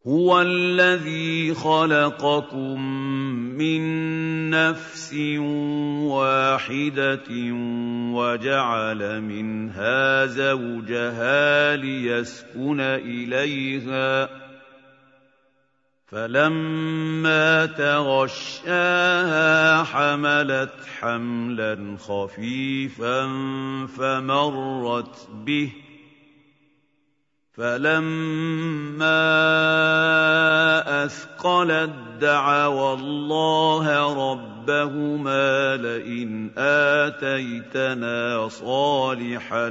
هُوَ الَّذِي خَلَقَكُم مِّن نَّفْسٍ وَاحِدَةٍ وَجَعَلَ مِنْهَا زَوْجَهَا لِيَسْكُنَ إِلَيْهَا ۖ فَلَمَّا تَغَشَّاهَا حَمَلَتْ حَمْلًا خَفِيفًا فَمَرَّتْ بِهِ ۖ فَلَمَّا أَثْقَلَت دَّعَوَا اللَّهَ رَبَّهُمَا لَئِنْ آتَيْتَنَا صَالِحًا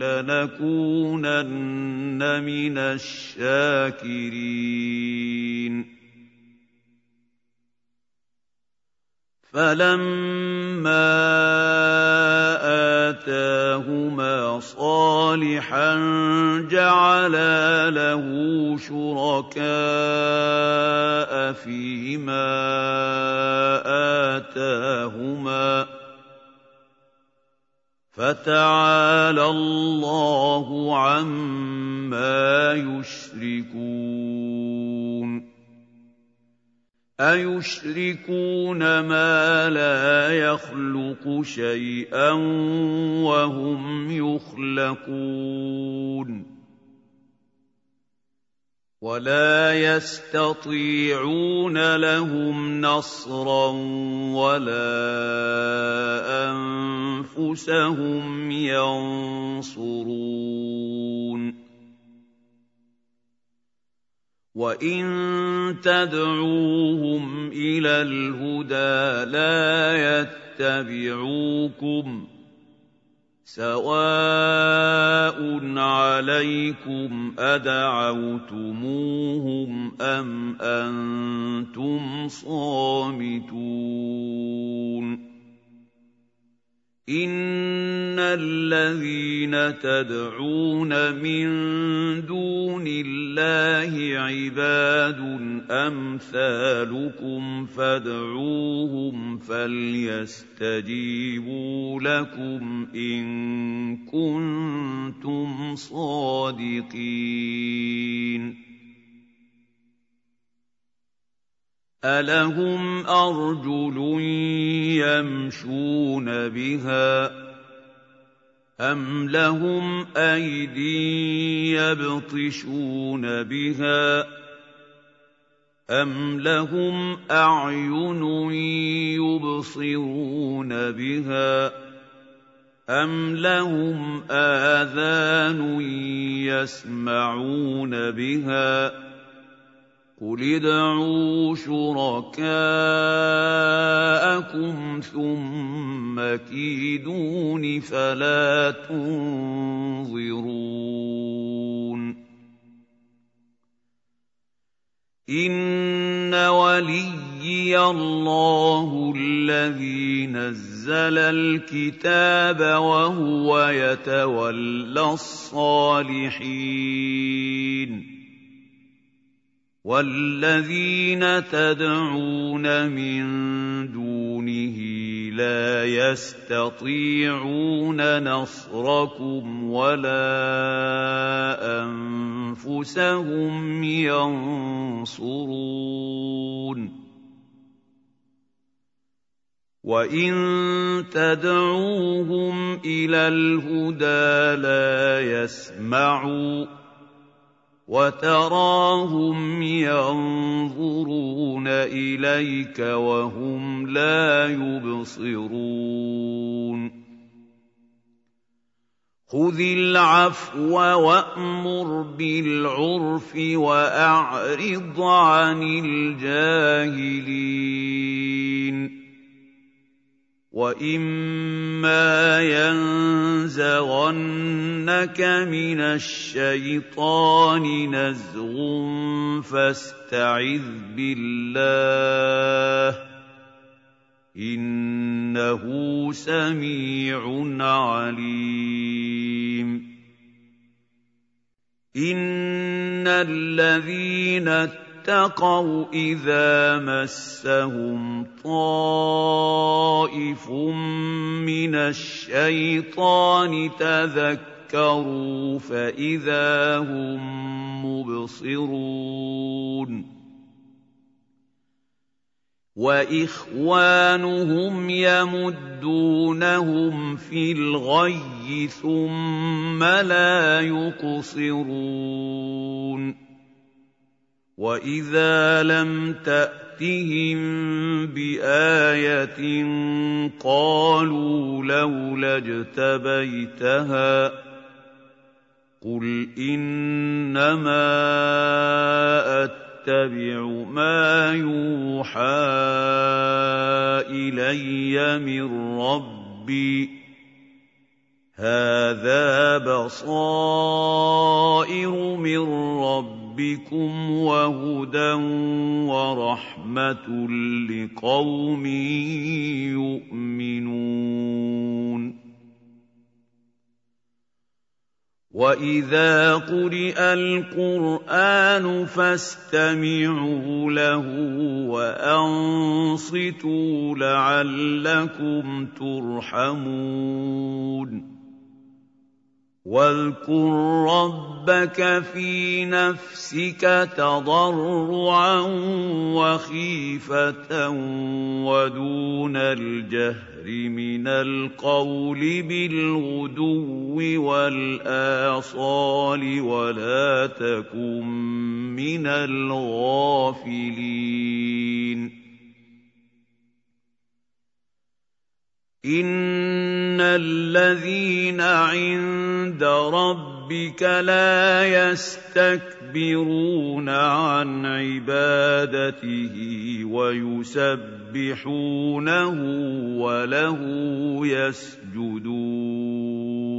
لَّنَكُونَنَّ مِنَ الشَّاكِرِينَ فَلَمَّا آتَاهُمَا صَالِحًا جَعَلَا لَهُ شُرَكَاءَ فِيمَا آتَاهُمَا ۚ فَتَعَالَى اللَّهُ عَمَّا يُشْرِكُونَ أَيُشْرِكُونَ مَا لَا يَخْلُقُ شَيْئًا وَهُمْ يُخْلَقُونَ وَلَا يَسْتَطِيعُونَ لَهُمْ نَصْرًا وَلَا أَنفُسَهُمْ يَنصُرُونَ وَإِن تَدْعُوهُمْ إِلَى الْهُدَىٰ لَا يَتَّبِعُوكُمْ ۚ سَوَاءٌ عَلَيْكُمْ أَدَعَوْتُمُوهُمْ أَمْ أَنتُمْ صَامِتُونَ إِنَّ الَّذِينَ تَدْعُونَ مِن دُونِ اللَّهِ عِبَادٌ أَمْثَالُكُمْ فَادْعُوهُمْ فَلْيَسْتَجِيبُوا لَكُمْ إِن كُنتُمْ صَادِقِينَ أَلَهُمْ أَرْجُلٌ يَمْشُونَ بِهَا ۖ أَمْ لَهُمْ أَيْدٍ يَبْطِشُونَ بِهَا ۖ أَمْ لَهُمْ أَعْيُنٌ يُبْصِرُونَ بِهَا ۖ أَمْ لَهُمْ آذَانٌ يَسْمَعُونَ بِهَا ۗ قُلِ ادْعُوا شُرَكَاءَكُمْ ثُمَّ كِيدُونِ فَلَا تُنظِرُونِ إِنَّ وَلِيِّيَ اللَّهُ الَّذِي نَزَّلَ الْكِتَابَ وَهُوَ يَتَوَلَّى الصَّالِحِينَ وَالَّذِينَ تَدْعُونَ مِن دُونِهِ لَا يَسْتَطِيعُونَ نَصْرَكُمْ وَلَا أَنفُسَهُمْ يَنصُرُونَ وَإِن تَدْعُوهُمْ إِلَى الْهُدَىٰ لَا يَسْمَعُوا ۖ وَتَرَاهُمْ يَنظُرُونَ إِلَيْكَ وَهُمْ لَا يُبْصِرُونَ خُذِ الْعَفْوَ وَأْمُرْ بِالْعُرْفِ وَأَعْرِضْ عَنِ الْجَاهِلِينَ وَإِمَّا يَنزَغَنَّكَ مِنَ الشَّيْطَانِ نَزْغٌ فَاسْتَعِذْ بِاللَّهِ ۖ إِنَّهُ سَمِيعٌ عَلِيمٌ إِنَّ الَّذِينَ اتَّقَوْا إِذَا مَسَّهُمْ طَائِفٌ مِّنَ الشَّيْطَانِ تَذَكَّرُوا ذَكَّرُوا فَإِذَا هُم مُّبْصِرُونَ وَإِخْوَانُهُمْ يَمُدُّونَهُمْ فِي الْغَيِّ ثُمَّ لَا يُقْصِرُونَ وَإِذَا لَمْ تَأْتِهِم بِآيَةٍ قَالُوا لَوْلَا اجْتَبَيْتَهَا قُلْ إِنَّمَا أَتَّبِعُ مَا يُوحَىٰ إِلَيَّ مِن رَّبِّي هَٰذَا بَصَائِرُ مِن رَّبِّكُمْ وَهُدًى وَرَحْمَةٌ لِّقَوْمٍ يُؤْمِنُونَ وَإِذَا قُرِئَ الْقُرْآنُ فَاسْتَمِعُوا لَهُ وَأَنصِتُوا لَعَلَّكُمْ تُرْحَمُونَ وَاذْكُر رَّبَّكَ فِي نَفْسِكَ تَضَرُّعًا وَخِيفَةً وَدُونَ الْجَهْرِ مِنَ الْقَوْلِ بِالْغُدُوِّ وَالْآصَالِ وَلَا تَكُن مِّنَ الْغَافِلِينَ إِنَّ الَّذِينَ عِندَ رَبِّكَ لَا يَسْتَكْبِرُونَ عَنْ عِبَادَتِهِ وَيُسَبِّحُونَهُ وَلَهُ يَسْجُدُونَ